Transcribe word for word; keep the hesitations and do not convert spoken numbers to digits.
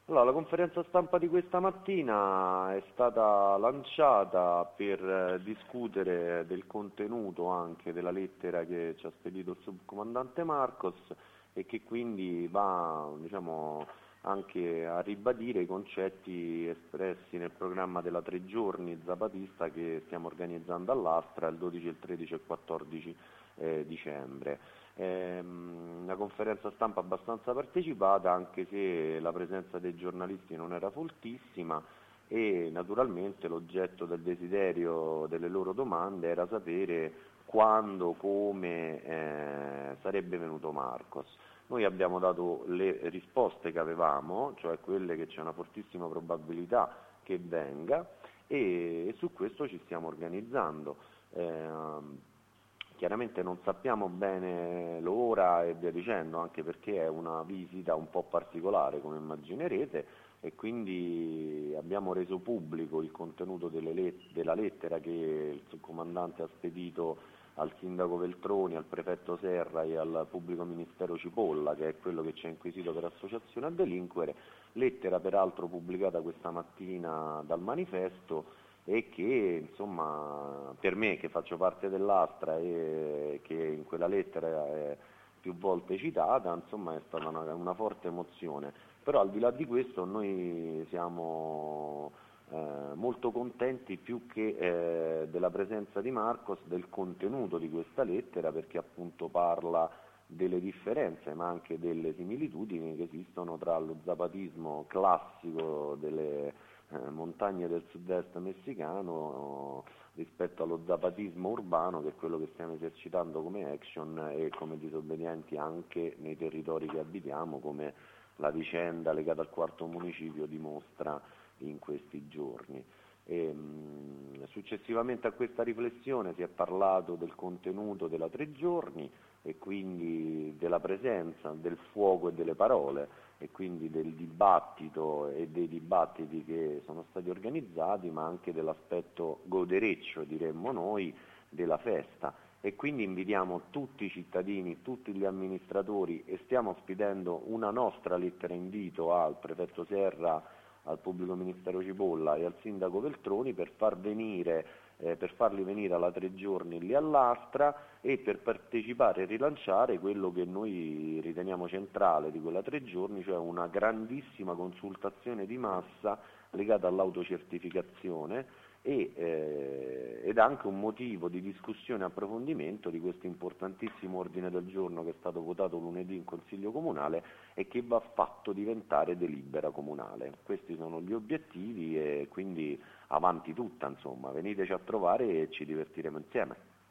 Allora, la conferenza stampa di questa mattina è stata lanciata per eh, discutere del contenuto anche della lettera che ci ha spedito il subcomandante Marcos e che quindi va, diciamo, anche a ribadire i concetti espressi nel programma della tre giorni zapatista che stiamo organizzando all'Astra il dodici, il tredici e il quattordici eh, dicembre. È una conferenza stampa abbastanza partecipata, anche se la presenza dei giornalisti non era foltissima e naturalmente l'oggetto del desiderio delle loro domande era sapere quando, come eh, sarebbe venuto Marcos. Noi abbiamo dato le risposte che avevamo, cioè quelle che c'è una fortissima probabilità che venga, e, e su questo ci stiamo organizzando. Eh, Chiaramente non sappiamo bene l'ora e via dicendo, anche perché è una visita un po' particolare, come immaginerete, e quindi abbiamo reso pubblico il contenuto delle let- della lettera che il subcomandante ha spedito al sindaco Veltroni, al prefetto Serra e al pubblico ministero Cipolla, che è quello che ci ha inquisito per associazione a delinquere, lettera peraltro pubblicata questa mattina dal Manifesto e che insomma per me che faccio parte dell'Astra e che in quella lettera è più volte citata, insomma è stata una, una forte emozione. Però al di là di questo noi siamo eh, molto contenti più che eh, della presenza di Marcos, del contenuto di questa lettera, perché appunto parla delle differenze ma anche delle similitudini che esistono tra lo zapatismo classico delle eh, montagne del sud-est messicano rispetto allo zapatismo urbano, che è quello che stiamo esercitando come action e come disobbedienti anche nei territori che abitiamo, come la vicenda legata al quarto municipio dimostra in questi giorni. E, mh, successivamente a questa riflessione si è parlato del contenuto della tre giorni e quindi della presenza, del fuoco e delle parole, e quindi del dibattito e dei dibattiti che sono stati organizzati, ma anche dell'aspetto godereccio, diremmo noi, della festa. E quindi invitiamo tutti i cittadini, tutti gli amministratori, e stiamo spedendo una nostra lettera invito al prefetto Serra, al pubblico ministero Cipolla e al sindaco Veltroni per far venire eh, per farli venire alla tre giorni lì all'Astra e per partecipare e rilanciare quello che noi riteniamo centrale di quella tre giorni, cioè una grandissima consultazione di massa legata all'autocertificazione e, eh, ed anche un motivo di discussione e approfondimento di questo importantissimo ordine del giorno che è stato votato lunedì in Consiglio Comunale e che va fatto diventare delibera comunale. Questi sono gli obiettivi e quindi avanti tutta, insomma, veniteci a trovare e ci divertiremo insieme.